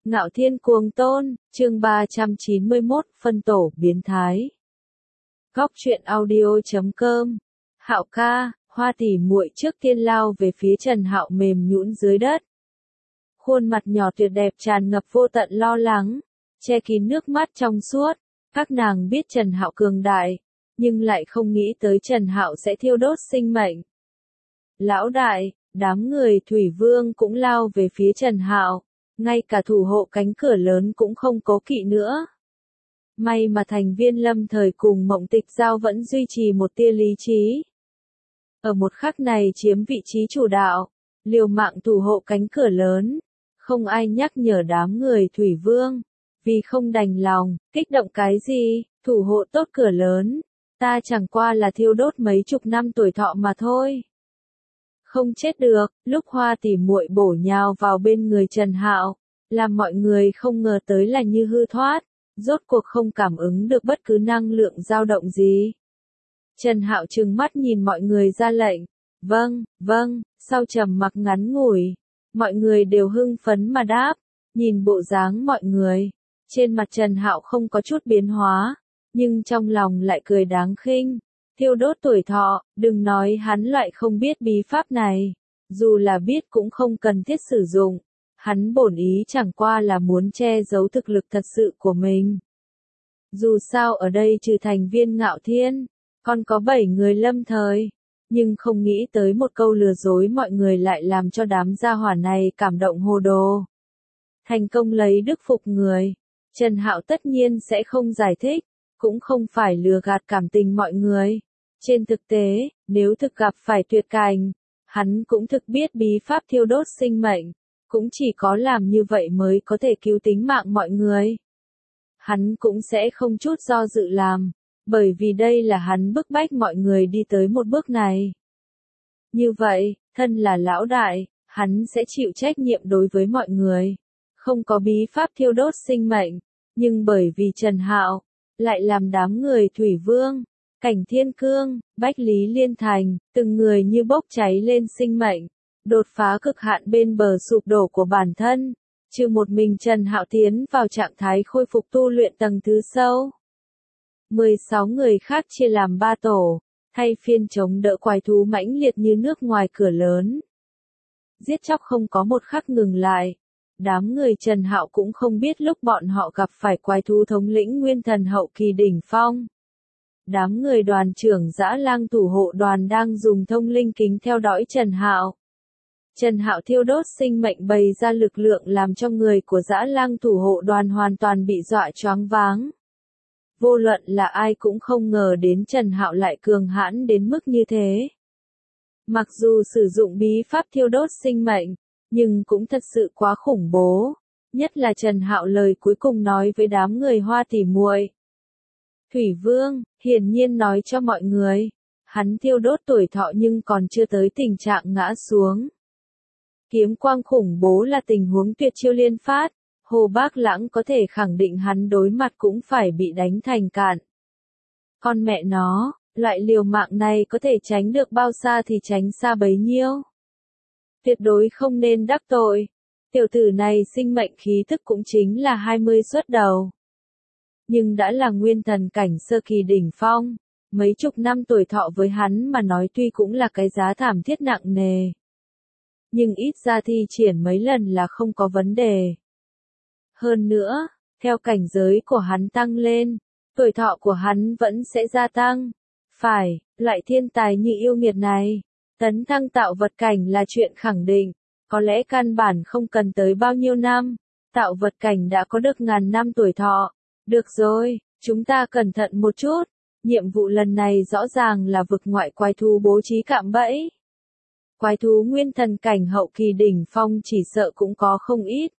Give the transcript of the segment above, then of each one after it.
Ngạo Thiên Cuồng Tôn, chương 391, phân tổ biến thái. Góc truyện audio.com. Hạo ca, Hoa tỷ muội trước tiên lao về phía Trần Hạo mềm nhũn dưới đất. Khuôn mặt nhỏ tuyệt đẹp tràn ngập vô tận lo lắng, che kín nước mắt trong suốt. Các nàng biết Trần Hạo cường đại, nhưng lại không nghĩ tới Trần Hạo sẽ thiêu đốt sinh mệnh. Lão đại, đám người Thủy Vương cũng lao về phía Trần Hạo, ngay cả thủ hộ cánh cửa lớn cũng không cố kỵ nữa. May mà thành viên Lâm Thời cùng Mộng Tịch Giao vẫn duy trì một tia lý trí. Ở một khắc này chiếm vị trí chủ đạo, liều mạng thủ hộ cánh cửa lớn, không ai nhắc nhở đám người Thủy Vương, vì không đành lòng, kích động cái gì, thủ hộ tốt cửa lớn, ta chẳng qua là thiêu đốt mấy chục năm tuổi thọ mà thôi. Không chết được, lúc Hoa tỷ muội bổ nhào vào bên người Trần Hạo, làm mọi người không ngờ tới là như hư thoát, rốt cuộc không cảm ứng được bất cứ năng lượng dao động gì. Trần Hạo trừng mắt nhìn mọi người ra lệnh, vâng, sau trầm mặc ngắn ngủi, mọi người đều hưng phấn mà đáp, nhìn bộ dáng mọi người, trên mặt Trần Hạo không có chút biến hóa, nhưng trong lòng lại cười đáng khinh. Thiêu đốt tuổi thọ, đừng nói hắn loại không biết bí pháp này, dù là biết cũng không cần thiết sử dụng, hắn bổn ý chẳng qua là muốn che giấu thực lực thật sự của mình. Dù sao ở đây trừ thành viên Ngạo Thiên, còn có 7 người Lâm Thời, nhưng không nghĩ tới một câu lừa dối mọi người lại làm cho đám gia hỏa này cảm động hồ đồ. Thành công lấy đức phục người, Trần Hạo tất nhiên sẽ không giải thích, cũng không phải lừa gạt cảm tình mọi người. Trên thực tế, nếu thực gặp phải tuyệt cảnh, hắn cũng thực biết bí pháp thiêu đốt sinh mệnh, cũng chỉ có làm như vậy mới có thể cứu tính mạng mọi người. Hắn cũng sẽ không chút do dự làm, bởi vì đây là hắn bức bách mọi người đi tới một bước này. Như vậy, thân là lão đại, hắn sẽ chịu trách nhiệm đối với mọi người. Không có bí pháp thiêu đốt sinh mệnh, nhưng bởi vì Trần Hạo lại làm đám người Thủy Vương, Cảnh Thiên Cương, Bách Lý Liên Thành, từng người như bốc cháy lên sinh mệnh, đột phá cực hạn bên bờ sụp đổ của bản thân, trừ một mình Trần Hạo tiến vào trạng thái khôi phục tu luyện tầng thứ sâu. 16 người khác chia làm 3 tổ, thay phiên chống đỡ quái thú mãnh liệt như nước ngoài cửa lớn. Giết chóc không có một khắc ngừng lại. Đám người Trần Hạo cũng không biết lúc bọn họ gặp phải quái thú thống lĩnh nguyên thần hậu kỳ đỉnh phong. Đám người đoàn trưởng Dã Lang thủ hộ đoàn đang dùng thông linh kính theo dõi Trần Hạo. Trần Hạo thiêu đốt sinh mệnh bày ra lực lượng làm cho người của Dã Lang thủ hộ đoàn hoàn toàn bị dọa choáng váng. Vô luận là ai cũng không ngờ đến Trần Hạo lại cường hãn đến mức như thế. Mặc dù sử dụng bí pháp thiêu đốt sinh mệnh, nhưng cũng thật sự quá khủng bố, nhất là Trần Hạo lời cuối cùng nói với đám người Hoa tỷ muội. Thủy Vương, hiển nhiên nói cho mọi người, hắn thiêu đốt tuổi thọ nhưng còn chưa tới tình trạng ngã xuống. Kiếm quang khủng bố là tình huống tuyệt chiêu liên phát, Hồ Bác Lãng có thể khẳng định hắn đối mặt cũng phải bị đánh thành cạn. Con mẹ nó, loại liều mạng này có thể tránh được bao xa thì tránh xa bấy nhiêu. Tuyệt đối không nên đắc tội. Tiểu tử này sinh mệnh khí thức cũng chính là 20 xuất đầu. Nhưng đã là nguyên thần cảnh sơ kỳ đỉnh phong, mấy chục năm tuổi thọ với hắn mà nói tuy cũng là cái giá thảm thiết nặng nề. Nhưng ít ra thi triển mấy lần là không có vấn đề. Hơn nữa, theo cảnh giới của hắn tăng lên, tuổi thọ của hắn vẫn sẽ gia tăng. Phải, loại thiên tài như yêu nghiệt này, tấn thăng tạo vật cảnh là chuyện khẳng định, có lẽ căn bản không cần tới bao nhiêu năm, tạo vật cảnh đã có được ngàn năm tuổi thọ. Được rồi, chúng ta cẩn thận một chút, nhiệm vụ lần này rõ ràng là vực ngoại quái thú bố trí cạm bẫy. Quái thú nguyên thần cảnh hậu kỳ đỉnh phong chỉ sợ cũng có không ít.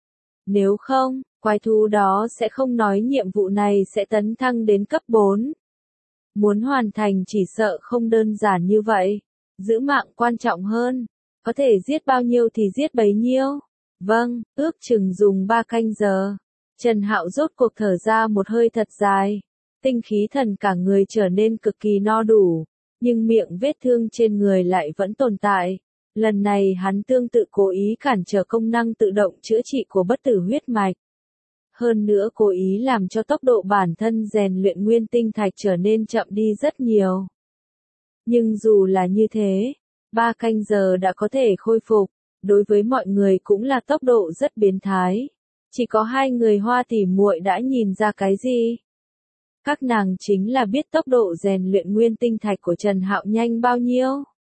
Nếu không, quái thú đó sẽ không nói nhiệm vụ này sẽ tấn thăng đến cấp 4. Muốn hoàn thành chỉ sợ không đơn giản như vậy, giữ mạng quan trọng hơn, có thể giết bao nhiêu thì giết bấy nhiêu. Vâng, ước chừng dùng 3 canh giờ. Trần Hạo rốt cuộc thở ra một hơi thật dài, tinh khí thần cả người trở nên cực kỳ no đủ, nhưng miệng vết thương trên người lại vẫn tồn tại, Lần này hắn tương tự cố ý cản trở công năng tự động chữa trị của bất tử huyết mạch. Hơn nữa cố ý làm cho tốc độ bản thân rèn luyện nguyên tinh thạch trở nên chậm đi rất nhiều. Nhưng dù là như thế, 3 canh giờ đã có thể khôi phục, đối với mọi người cũng là tốc độ rất biến thái. Chỉ có 2 người Hoa tỷ muội đã nhìn ra cái gì? Các nàng chính là biết tốc độ rèn luyện nguyên tinh thạch của Trần Hạo nhanh bao nhiêu.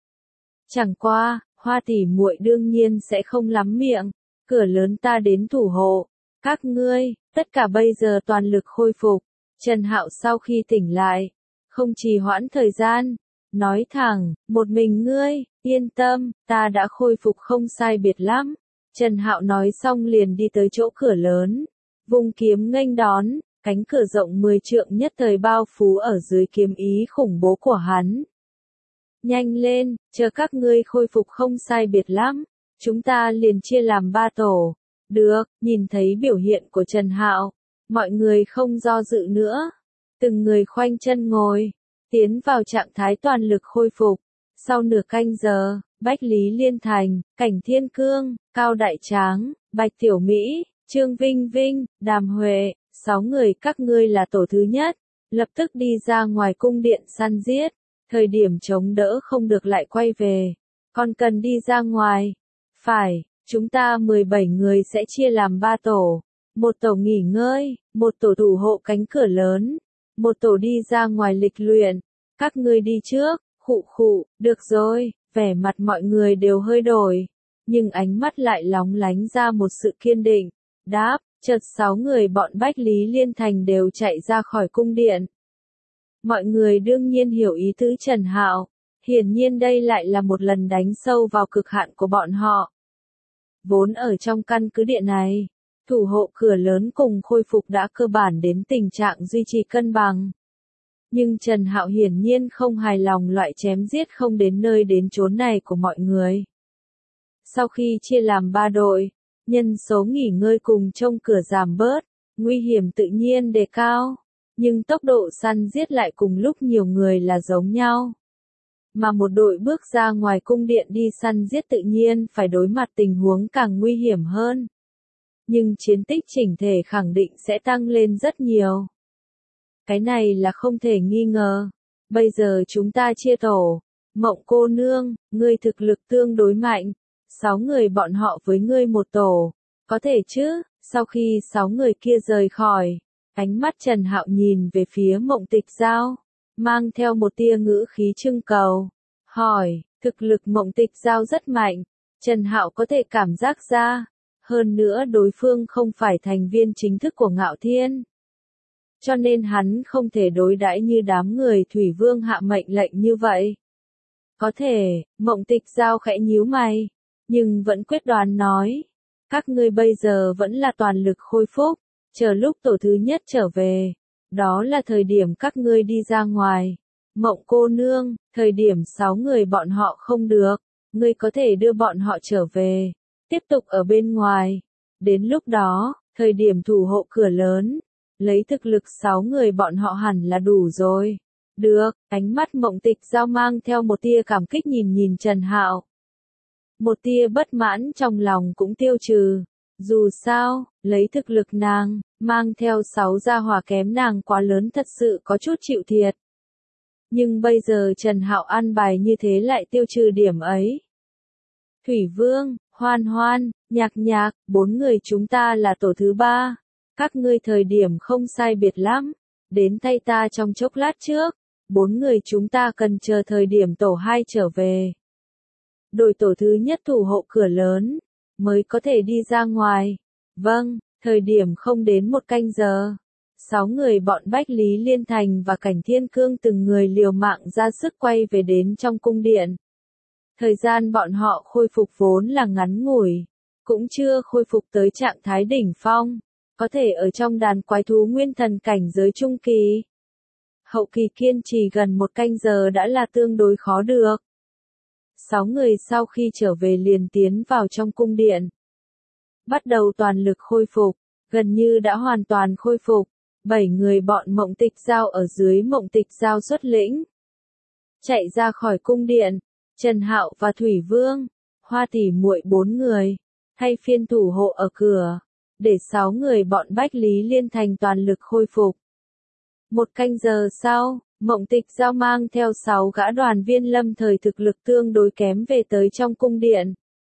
Chẳng qua, Hoa tỷ muội đương nhiên sẽ không lắm miệng, cửa lớn ta đến thủ hộ. Các ngươi, tất cả bây giờ toàn lực khôi phục. Trần Hạo sau khi tỉnh lại, không trì hoãn thời gian, nói thẳng, một mình ngươi, yên tâm, ta đã khôi phục không sai biệt lắm. Trần Hạo nói xong liền đi tới chỗ cửa lớn, vung kiếm nghênh đón, cánh cửa rộng 10 trượng nhất thời bao phủ ở dưới kiếm ý khủng bố của hắn. Nhanh lên, chờ các ngươi khôi phục không sai biệt lắm, chúng ta liền chia làm 3 tổ. Được, nhìn thấy biểu hiện của Trần Hạo, mọi người không do dự nữa, từng người khoanh chân ngồi, tiến vào trạng thái toàn lực khôi phục. Sau nửa canh giờ, Bách Lý Liên Thành, Cảnh Thiên Cương, Cao Đại Tráng, Bạch Tiểu Mỹ, Trương Vinh Vinh, Đàm Huệ, 6 người các ngươi là tổ thứ nhất, lập tức đi ra ngoài cung điện săn giết, thời điểm chống đỡ không được lại quay về, còn cần đi ra ngoài. Phải, chúng ta 17 người sẽ chia làm 3 tổ, một tổ nghỉ ngơi, một tổ thủ hộ cánh cửa lớn, một tổ đi ra ngoài lịch luyện, các ngươi đi trước. Khụ khụ, được rồi, vẻ mặt mọi người đều hơi đổi, nhưng ánh mắt lại lóng lánh ra một sự kiên định. Đáp, chợt 6 người bọn Bách Lý Liên Thành đều chạy ra khỏi cung điện. Mọi người đương nhiên hiểu ý tứ Trần Hạo, hiển nhiên đây lại là một lần đánh sâu vào cực hạn của bọn họ. Vốn ở trong căn cứ điện này, thủ hộ cửa lớn cùng khôi phục đã cơ bản đến tình trạng duy trì cân bằng. Nhưng Trần Hạo hiển nhiên không hài lòng loại chém giết không đến nơi đến chốn này của mọi người. Sau khi chia làm 3 đội, nhân số nghỉ ngơi cùng trông cửa giảm bớt, nguy hiểm tự nhiên đề cao, nhưng tốc độ săn giết lại cùng lúc nhiều người là giống nhau. Mà một đội bước ra ngoài cung điện đi săn giết tự nhiên phải đối mặt tình huống càng nguy hiểm hơn. Nhưng chiến tích chỉnh thể khẳng định sẽ tăng lên rất nhiều. Cái này là không thể nghi ngờ. Bây giờ chúng ta chia tổ. Mộng cô nương, ngươi thực lực tương đối mạnh. 6 người bọn họ với ngươi một tổ. Có thể chứ? Sau khi 6 người kia rời khỏi, ánh mắt Trần Hạo nhìn về phía Mộng Tịch Giao, mang theo một tia ngữ khí trưng cầu. Hỏi, thực lực Mộng Tịch Giao rất mạnh. Trần Hạo có thể cảm giác ra. Hơn nữa đối phương không phải thành viên chính thức của Ngạo Thiên. Cho nên hắn không thể đối đãi như đám người Thủy Vương hạ mệnh lệnh như vậy. Có thể, Mộng Tịch Giao khẽ nhíu mày, nhưng vẫn quyết đoán nói. Các ngươi bây giờ vẫn là toàn lực khôi phục, chờ lúc tổ thứ nhất trở về. Đó là thời điểm các ngươi đi ra ngoài. Mộng cô nương, thời điểm 6 người bọn họ không được, ngươi có thể đưa bọn họ trở về, tiếp tục ở bên ngoài. Đến lúc đó, thời điểm thủ hộ cửa lớn, lấy thực lực 6 người bọn họ hẳn là đủ rồi. Được, ánh mắt Mộng Tịch Giao mang theo một tia cảm kích nhìn Trần Hạo. Một tia bất mãn trong lòng cũng tiêu trừ. Dù sao, lấy thực lực nàng, mang theo 6 gia hỏa kém nàng quá lớn thật sự có chút chịu thiệt. Nhưng bây giờ Trần Hạo an bài như thế lại tiêu trừ điểm ấy. Thủy Vương, Hoan Hoan, Nhạc Nhạc, 4 người chúng ta là tổ thứ 3. Các ngươi thời điểm không sai biệt lắm. Đến tay ta trong chốc lát trước. 4 người chúng ta cần chờ thời điểm tổ 2 trở về. Đội tổ thứ nhất thủ hộ cửa lớn, mới có thể đi ra ngoài. Vâng, thời điểm không đến 1 canh giờ. 6 người bọn Bách Lý Liên Thành và Cảnh Thiên Cương từng người liều mạng ra sức quay về đến trong cung điện. Thời gian bọn họ khôi phục vốn là ngắn ngủi, cũng chưa khôi phục tới trạng thái đỉnh phong, có thể ở trong đàn quái thú nguyên thần cảnh giới trung kỳ. Hậu kỳ kiên trì gần 1 canh giờ đã là tương đối khó được. 6 người sau khi trở về liền tiến vào trong cung điện. Bắt đầu toàn lực khôi phục, gần như đã hoàn toàn khôi phục. 7 người bọn Mộng Tịch Giao ở dưới Mộng Tịch Giao xuất lĩnh. Chạy ra khỏi cung điện, Trần Hạo và Thủy Vương, Hoa tỷ muội 4 người, thay phiên thủ hộ ở cửa, để 6 người bọn Bách Lý Liên Thành toàn lực khôi phục. 1 canh giờ sau, Mộng Tịch Giao mang theo 6 gã đoàn viên lâm thời thực lực tương đối kém về tới trong cung điện.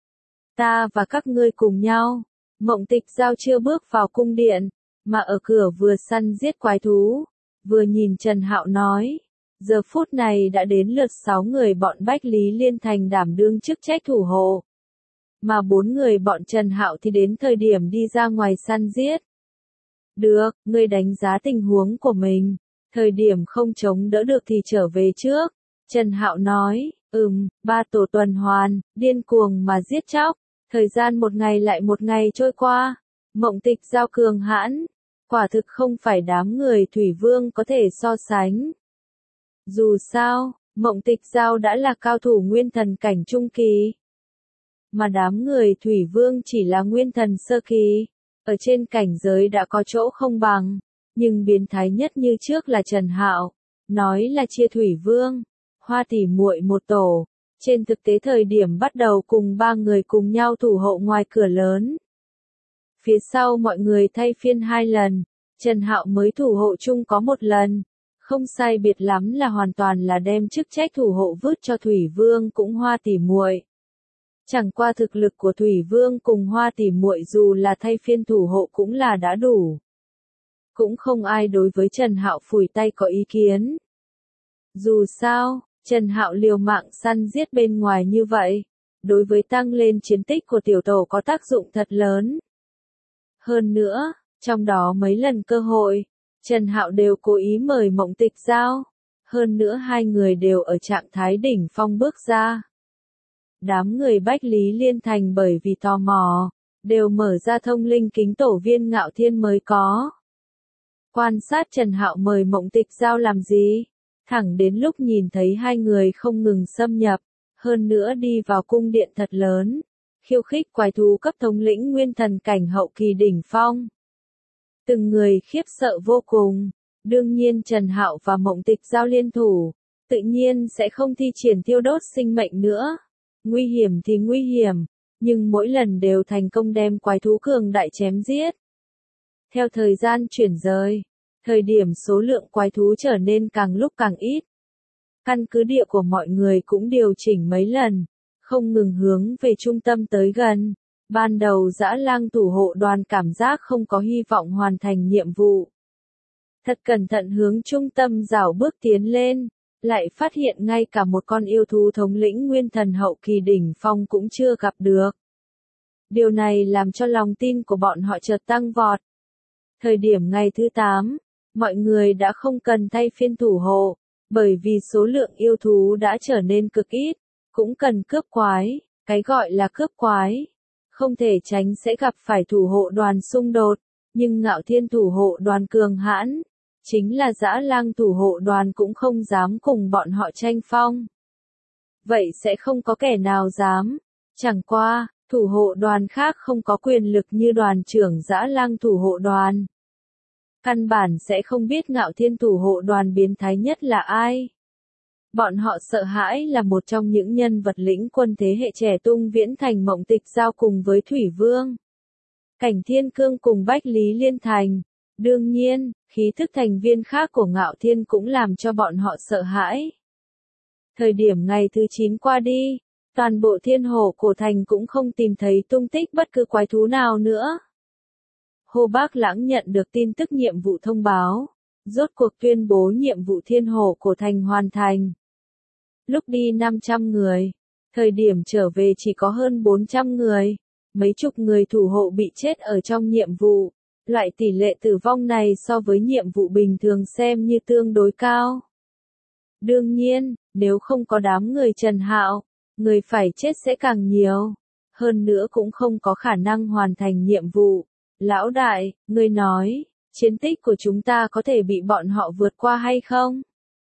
Ta và các ngươi cùng nhau. Mộng Tịch Giao chưa bước vào cung điện, mà ở cửa vừa săn giết quái thú, vừa nhìn Trần Hạo nói. Giờ phút này đã đến lượt 6 người bọn Bách Lý Liên Thành đảm đương chức trách thủ hộ. Mà 4 người bọn Trần Hạo thì đến thời điểm đi ra ngoài săn giết. Được, ngươi đánh giá tình huống của mình. Thời điểm không chống đỡ được thì trở về trước. Trần Hạo nói, 3 tổ tuần hoàn, điên cuồng mà giết chóc. Thời gian một ngày lại một ngày trôi qua. Mộng Tịch Giao cường hãn. Quả thực không phải đám người Thủy Vương có thể so sánh. Dù sao, Mộng Tịch Giao đã là cao thủ nguyên thần cảnh trung kỳ. Mà đám người Thủy Vương chỉ là nguyên thần sơ kỳ. Ở trên cảnh giới đã có chỗ không bằng. Nhưng biến thái nhất như trước là Trần Hạo. Nói là chia Thủy Vương, Hoa tỷ muội một tổ. Trên thực tế thời điểm bắt đầu cùng 3 người cùng nhau thủ hộ ngoài cửa lớn. Phía sau mọi người thay phiên 2 lần. Trần Hạo mới thủ hộ chung có 1 lần. Không sai biệt lắm là hoàn toàn là đem chức trách thủ hộ vứt cho Thủy Vương cũng Hoa tỷ muội. Chẳng qua thực lực của Thủy Vương cùng Hoa tỷ muội dù là thay phiên thủ hộ cũng là đã đủ. Cũng không ai đối với Trần Hạo phủi tay có ý kiến. Dù sao, Trần Hạo liều mạng săn giết bên ngoài như vậy, đối với tăng lên chiến tích của tiểu tổ có tác dụng thật lớn. Hơn nữa, trong đó mấy lần cơ hội, Trần Hạo đều cố ý mời Mộng Tịch Giao. Hơn nữa 2 người đều ở trạng thái đỉnh phong bước ra. Đám người Bách Lý Liên Thành bởi vì tò mò, đều mở ra thông linh kính tổ viên Ngạo Thiên mới có. Quan sát Trần Hạo mời Mộng Tịch Giao làm gì? Thẳng đến lúc nhìn thấy 2 người không ngừng xâm nhập, hơn nữa đi vào cung điện thật lớn, khiêu khích quái thú cấp thống lĩnh nguyên thần cảnh hậu kỳ đỉnh phong. Từng người khiếp sợ vô cùng, đương nhiên Trần Hạo và Mộng Tịch Giao liên thủ, tự nhiên sẽ không thi triển thiêu đốt sinh mệnh nữa. Nguy hiểm thì nguy hiểm, nhưng mỗi lần đều thành công đem quái thú cường đại chém giết. Theo thời gian chuyển rời, thời điểm số lượng quái thú trở nên càng lúc càng ít. Căn cứ địa của mọi người cũng điều chỉnh mấy lần, không ngừng hướng về trung tâm tới gần. Ban đầu Dã Lang thủ hộ đoàn cảm giác không có hy vọng hoàn thành nhiệm vụ. Thật cẩn thận hướng trung tâm rảo bước tiến lên, lại phát hiện ngay cả một con yêu thú thống lĩnh nguyên thần hậu kỳ đỉnh phong cũng chưa gặp được. Điều này làm cho lòng tin của bọn họ chợt tăng vọt. Thời điểm ngày thứ 8, mọi người đã không cần thay phiên thủ hộ, bởi vì số lượng yêu thú đã trở nên cực ít, cũng cần cướp quái. Cái gọi là cướp quái, không thể tránh sẽ gặp phải thủ hộ đoàn xung đột, nhưng Ngạo Thiên thủ hộ đoàn cường hãn, chính là Dã Lang thủ hộ đoàn cũng không dám cùng bọn họ tranh phong. Vậy sẽ không có kẻ nào dám. Chẳng qua, thủ hộ đoàn khác không có quyền lực như đoàn trưởng Dã Lang thủ hộ đoàn. Căn bản sẽ không biết Ngạo Thiên thủ hộ đoàn biến thái nhất là ai. Bọn họ sợ hãi là một trong những nhân vật lĩnh quân thế hệ trẻ tung viễn thành Mộng Tịch Giao cùng với Thủy Vương. Cảnh Thiên Cương cùng Bách Lý Liên Thành. Đương nhiên, khí thức thành viên khác của Ngạo Thiên cũng làm cho bọn họ sợ hãi. Thời điểm ngày thứ 9 qua đi, toàn bộ Thiên Hồ Cổ Thành cũng không tìm thấy tung tích bất cứ quái thú nào nữa. Hồ Bác Lãng nhận được tin tức nhiệm vụ thông báo, rốt cuộc tuyên bố nhiệm vụ Thiên Hồ Cổ Thành hoàn thành. Lúc đi 500 người, thời điểm trở về chỉ có hơn 400 người, mấy chục người thủ hộ bị chết ở trong nhiệm vụ. Loại tỷ lệ tử vong này so với nhiệm vụ bình thường xem như tương đối cao. Đương nhiên, nếu không có đám người Trần Hạo, người phải chết sẽ càng nhiều. Hơn nữa cũng không có khả năng hoàn thành nhiệm vụ. Lão đại, ngươi nói, chiến tích của chúng ta có thể bị bọn họ vượt qua hay không?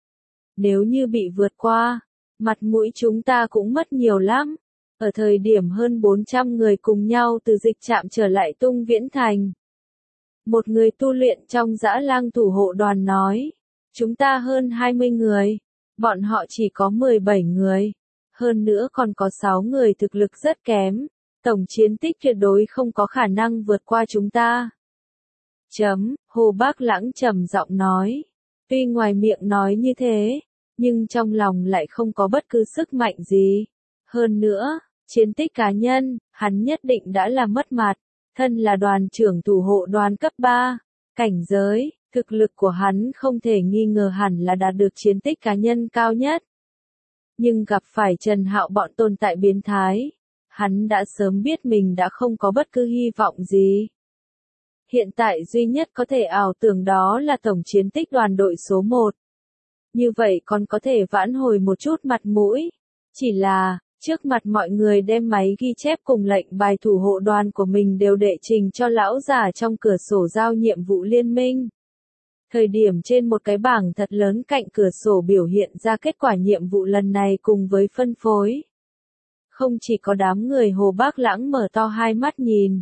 Nếu như bị vượt qua, mặt mũi chúng ta cũng mất nhiều lắm. Ở thời điểm hơn 400 người cùng nhau từ dịch trạm trở lại Tung Viễn Thành. Một người tu luyện trong Dã Lang thủ hộ đoàn nói, chúng ta hơn 20 người, bọn họ chỉ có 17 người. Hơn nữa còn có 6 người thực lực rất kém. Tổng chiến tích tuyệt đối không có khả năng vượt qua chúng ta. Hồ Bác Lãng trầm giọng nói. Tuy ngoài miệng nói như thế, nhưng trong lòng lại không có bất cứ sức mạnh gì. Hơn nữa, chiến tích cá nhân, hắn nhất định đã là mất mặt. Thân là đoàn trưởng thủ hộ đoàn cấp 3, cảnh giới, thực lực của hắn không thể nghi ngờ hẳn là đạt được chiến tích cá nhân cao nhất. Nhưng gặp phải Trần Hạo bọn tồn tại biến thái, hắn đã sớm biết mình đã không có bất cứ hy vọng gì. Hiện tại duy nhất có thể ảo tưởng đó là tổng chiến tích đoàn đội số 1. Như vậy còn có thể vãn hồi một chút mặt mũi. Chỉ là, trước mặt mọi người đem máy ghi chép cùng lệnh bài thủ hộ đoàn của mình đều đệ trình cho lão giả trong cửa sổ giao nhiệm vụ liên minh. Thời điểm trên một cái bảng thật lớn cạnh cửa sổ biểu hiện ra kết quả nhiệm vụ lần này cùng với phân phối. Không chỉ có đám người Hồ Bác Lãng mở to hai mắt nhìn.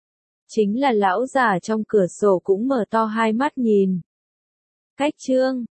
Chính là lão giả trong cửa sổ cũng mở to hai mắt nhìn. Cách chương